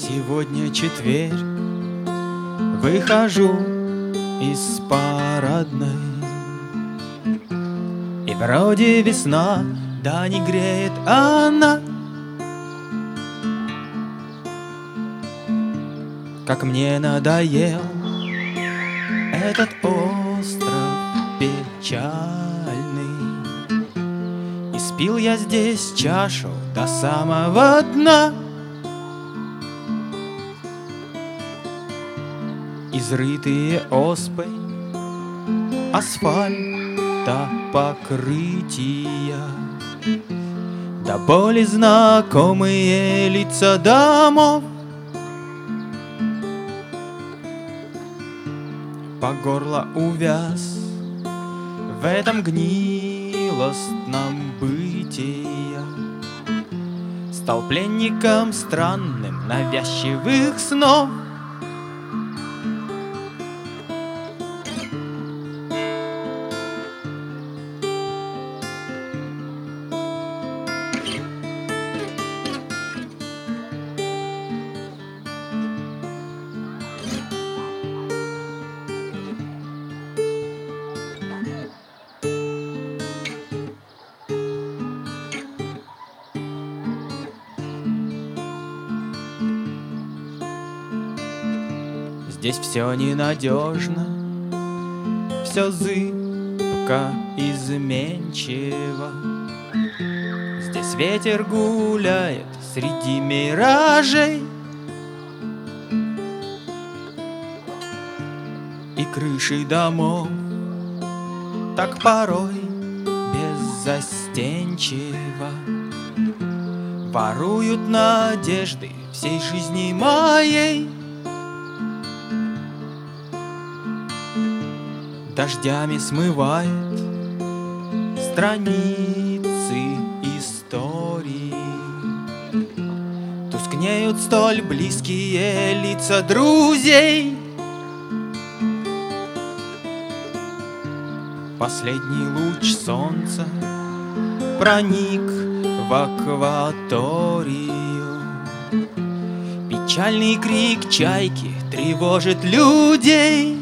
Сегодня четверг, выхожу из парадной, и вроде весна, да не греет она. Как мне надоел этот остров печальный, и спил я здесь чашу до самого дна. Изрытые оспой асфальта покрытия, до боли знакомые лица домов. По горло увяз в этом гнилостном бытия, стал пленником странным навязчивых снов. Здесь все ненадежно, все зыбко, изменчиво. Здесь ветер гуляет среди миражей, и крыши домов так порой беззастенчиво воруют надежды всей жизни моей. Дождями смывает страницы истории, тускнеют столь близкие лица друзей. Последний луч солнца проник в акваторию, печальный крик чайки тревожит людей.